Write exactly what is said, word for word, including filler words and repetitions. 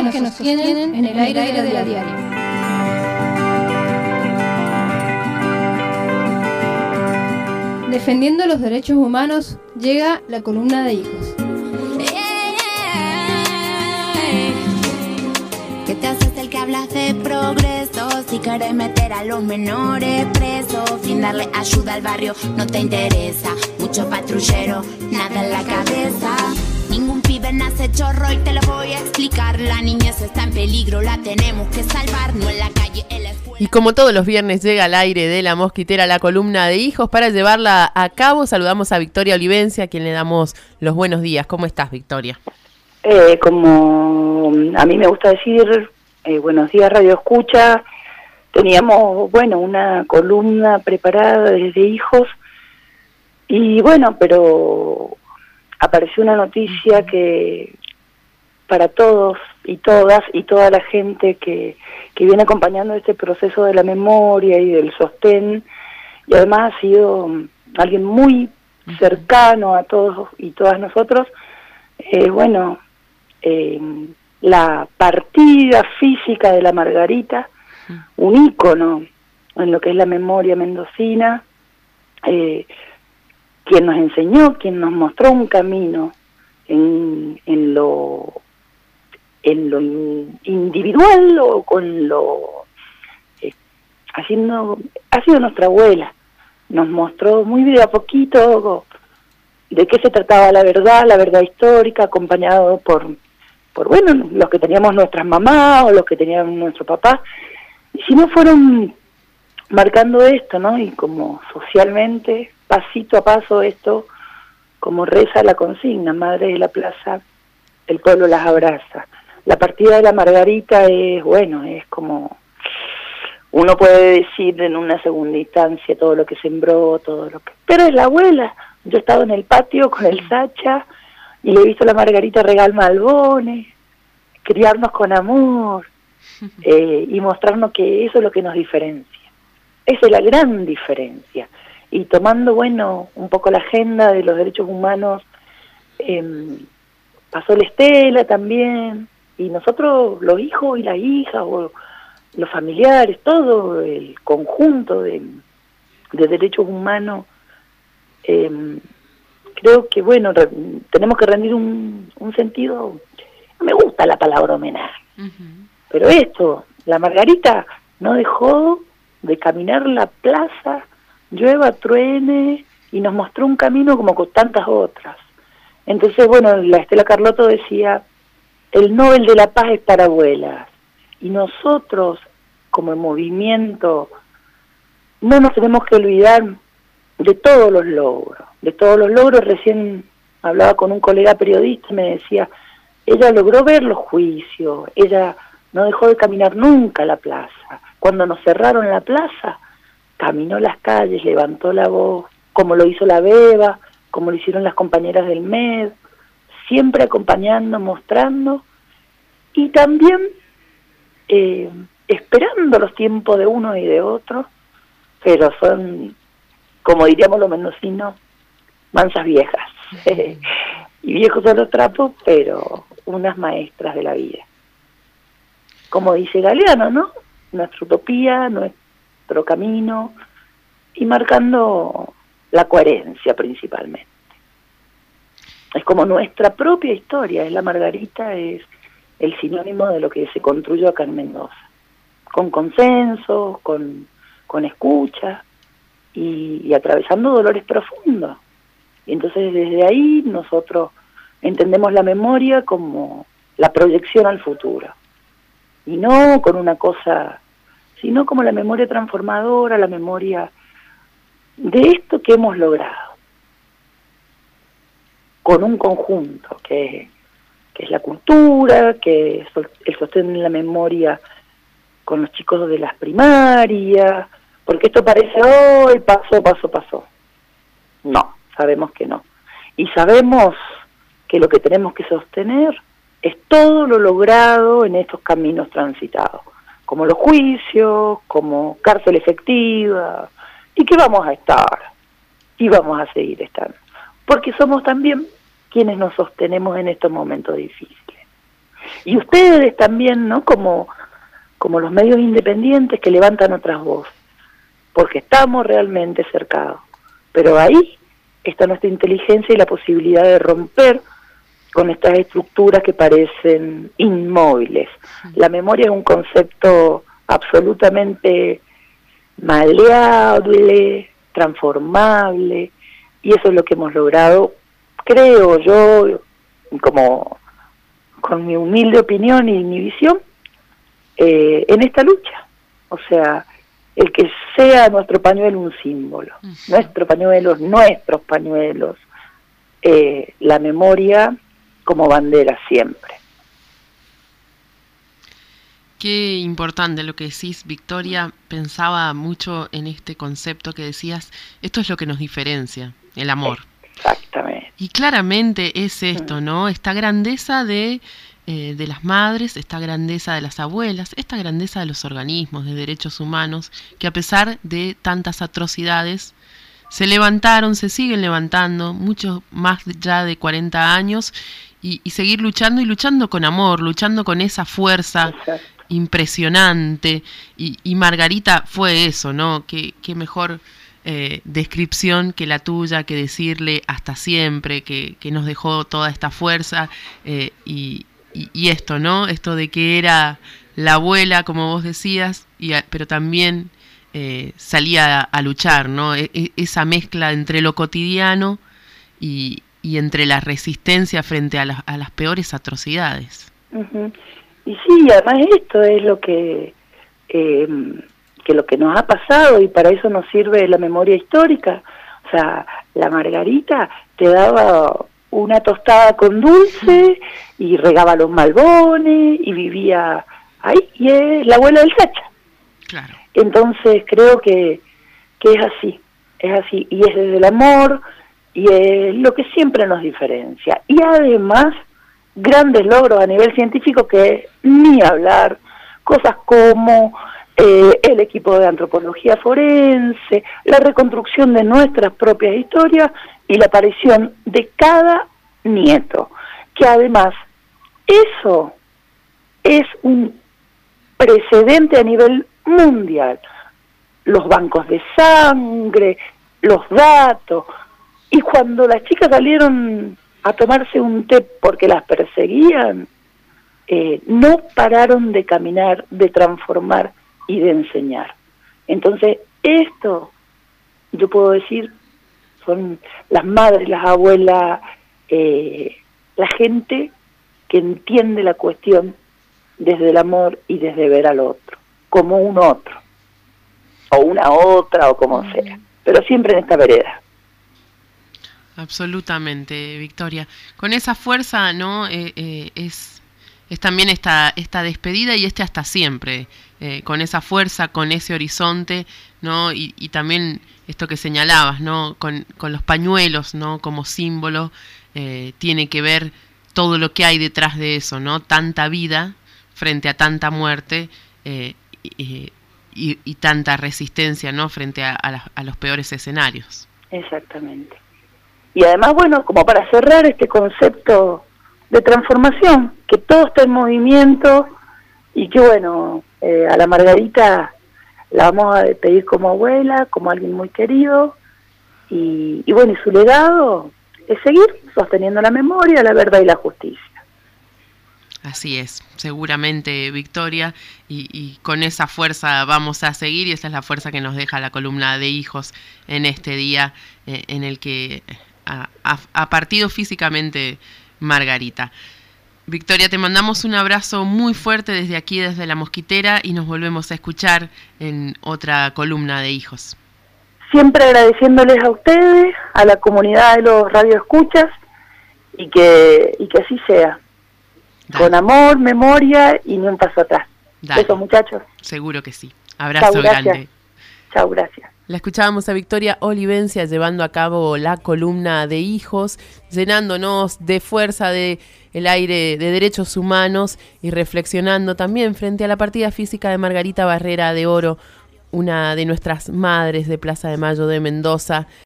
que nos sostienen en el aire de la diaria. Defendiendo los derechos humanos, llega la columna de hijos. ¿Qué te haces el que hablas de progreso? Si querés meter a los menores presos, sin darle ayuda al barrio no te interesa. Mucho patrullero, nada en la cabeza. Ningún pibe nace chorro y te lo voy a explicar. La niñez está en peligro, la tenemos que salvar. No en la calle, en la escuela. Y como todos los viernes llega al aire de La Mosquitera la columna de hijos. Para llevarla a cabo saludamos a Victoria Olivencia, a quien le damos los buenos días. ¿Cómo estás, Victoria? Eh, como a mí me gusta decir, eh, buenos días Radio Escucha. Teníamos, bueno, una columna preparada desde hijos. Y bueno, pero apareció una noticia que para todos y todas y toda la gente que, que viene acompañando este proceso de la memoria y del sostén, y además ha sido alguien muy cercano a todos y todas nosotros, eh, bueno, eh, la partida física de la Margarita, un ícono en lo que es la memoria mendocina, eh, quien nos enseñó, quien nos mostró un camino en, en lo en lo individual o con lo eh, haciendo ha sido nuestra abuela. Nos mostró muy de a poquito de qué se trataba la verdad, la verdad histórica, acompañado por por bueno, los que teníamos nuestras mamás o los que tenían nuestro papá. Y si no, fueron marcando esto, ¿no? Y como socialmente, pasito a paso, esto, como reza la consigna, madre de la plaza, el pueblo las abraza. La partida de la Margarita es, bueno, es como, uno puede decir en una segunda instancia todo lo que sembró, todo lo que... Pero es la abuela. Yo he estado en el patio con el Sacha y le he visto a la Margarita regar malbones, criarnos con amor, eh, y mostrarnos que eso es lo que nos diferencia. Esa es la gran diferencia. Y tomando, bueno, un poco la agenda de los derechos humanos, eh, pasó la Estela también, y nosotros, los hijos y las hijas, o los familiares, todo el conjunto de, de derechos humanos, eh, creo que, bueno, re, tenemos que rendir un, un sentido, no me gusta la palabra homenaje, uh-huh. Pero esto, la Margarita no dejó de caminar la plaza, llueva, truene, y nos mostró un camino como con tantas otras. Entonces, bueno, la Estela Carlotto decía, el Nobel de la Paz es para abuelas, y nosotros, como movimiento, no nos tenemos que olvidar de todos los logros, de todos los logros. Recién hablaba con un colega periodista y me decía, ella logró ver los juicios, ella no dejó de caminar nunca la plaza. Cuando nos cerraron la plaza, caminó las calles, levantó la voz, como lo hizo la Beba, como lo hicieron las compañeras del M E D, siempre acompañando, mostrando, y también eh, esperando los tiempos de uno y de otro, pero son, como diríamos los mendocinos, mansas viejas. Y viejos son los trapos, pero unas maestras de la vida. Como dice Galeano, ¿no? Nuestra utopía, nuestro camino, y marcando la coherencia principalmente. Es como nuestra propia historia, es la Margarita, es el sinónimo de lo que se construyó acá en Mendoza, con consensos, con, con escucha, y, y atravesando dolores profundos. Y entonces desde ahí nosotros entendemos la memoria como la proyección al futuro, y no con una cosa, sino como la memoria transformadora, la memoria de esto que hemos logrado, con un conjunto que, que es la cultura, que es el sostén de la memoria con los chicos de las primarias, porque esto parece, hoy pasó, pasó, pasó. No, sabemos que no. Y sabemos que lo que tenemos que sostener es todo lo logrado en estos caminos transitados, como los juicios, como cárcel efectiva, y que vamos a estar, y vamos a seguir estando, porque somos también quienes nos sostenemos en estos momentos difíciles. Y ustedes también, ¿no? Como, como los medios independientes que levantan otras voces, porque estamos realmente cercados. Pero ahí está nuestra inteligencia y la posibilidad de romper con estas estructuras que parecen inmóviles. La memoria es un concepto absolutamente maleable, transformable, y eso es lo que hemos logrado, creo yo, como con mi humilde opinión y mi visión, eh, en esta lucha. O sea, el que sea nuestro pañuelo un símbolo, uh-huh. nuestro pañuelo, nuestros pañuelos, eh, la memoria como bandera siempre. Qué importante lo que decís, Victoria. Pensaba mucho en este concepto que decías, esto es lo que nos diferencia, el amor. Exactamente. Y claramente es esto, ¿no? Esta grandeza de, eh, de las madres, esta grandeza de las abuelas, esta grandeza de los organismos de derechos humanos, que a pesar de tantas atrocidades, se levantaron, se siguen levantando, muchos más ya de cuarenta años, y, y seguir luchando y luchando con amor, luchando con esa fuerza. Exacto. Impresionante, y, y Margarita fue eso, ¿no? Qué, qué mejor eh, descripción que la tuya, que decirle hasta siempre, que, que nos dejó toda esta fuerza, eh, y, y, y esto, ¿no? Esto de que era la abuela, como vos decías, y a, pero también eh, salía a, a luchar, ¿no? E, e, esa mezcla entre lo cotidiano y, y entre la resistencia frente a, la, a las peores atrocidades. Uh-huh. Y sí, además esto es lo que, eh, que lo que nos ha pasado, y para eso nos sirve la memoria histórica. O sea, la Margarita te daba una tostada con dulce y regaba los malbones y vivía ahí, y es la abuela del Sacha. Claro. Entonces creo que, que es así, es así, y es desde el amor, y es lo que siempre nos diferencia. Y además, grandes logros a nivel científico que ni hablar, cosas como eh, el equipo de antropología forense, la reconstrucción de nuestras propias historias y la aparición de cada nieto, que además eso es un precedente a nivel mundial. Los bancos de sangre, los datos, y cuando las chicas salieron a tomarse un té porque las perseguían, eh, no pararon de caminar, de transformar y de enseñar. Entonces, esto, yo puedo decir, son las madres, las abuelas, eh, la gente que entiende la cuestión desde el amor y desde ver al otro, como un otro, o una otra, o como sea, pero siempre en esta vereda. Absolutamente, Victoria. Con esa fuerza, ¿no? Eh, eh, es, es también esta, esta despedida y este hasta siempre. Eh, con esa fuerza, con ese horizonte, ¿no? Y, y también esto que señalabas, ¿no? Con, con los pañuelos, ¿no? Como símbolo, eh, tiene que ver todo lo que hay detrás de eso, ¿no? Tanta vida frente a tanta muerte, eh, y, y, y tanta resistencia, ¿no? Frente a, a, la, a los peores escenarios. Exactamente. Y además, bueno, como para cerrar este concepto de transformación, que todo está en movimiento, y que bueno, eh, a la Margarita la vamos a despedir como abuela, como alguien muy querido, y, y bueno, y su legado es seguir sosteniendo la memoria, la verdad y la justicia. Así es, seguramente, Victoria, y, y con esa fuerza vamos a seguir, y esa es la fuerza que nos deja la columna de hijos en este día, eh, en el que ha, ha, ha partido físicamente Margarita. Victoria, te mandamos un abrazo muy fuerte desde aquí, desde La Mosquitera, y nos volvemos a escuchar en otra columna de hijos. Siempre agradeciéndoles a ustedes, a la comunidad de los radioescuchas, y que, y que así sea. Dale. Con amor, memoria y ni un paso atrás. Eso, muchachos. Seguro que sí. Abrazo Chau, grande. Chao, gracias. La escuchábamos a Victoria Olivencia llevando a cabo la columna de hijos, llenándonos de fuerza de el aire de derechos humanos y reflexionando también frente a la partida física de Margarita Barrera de Oro, una de nuestras madres de Plaza de Mayo de Mendoza.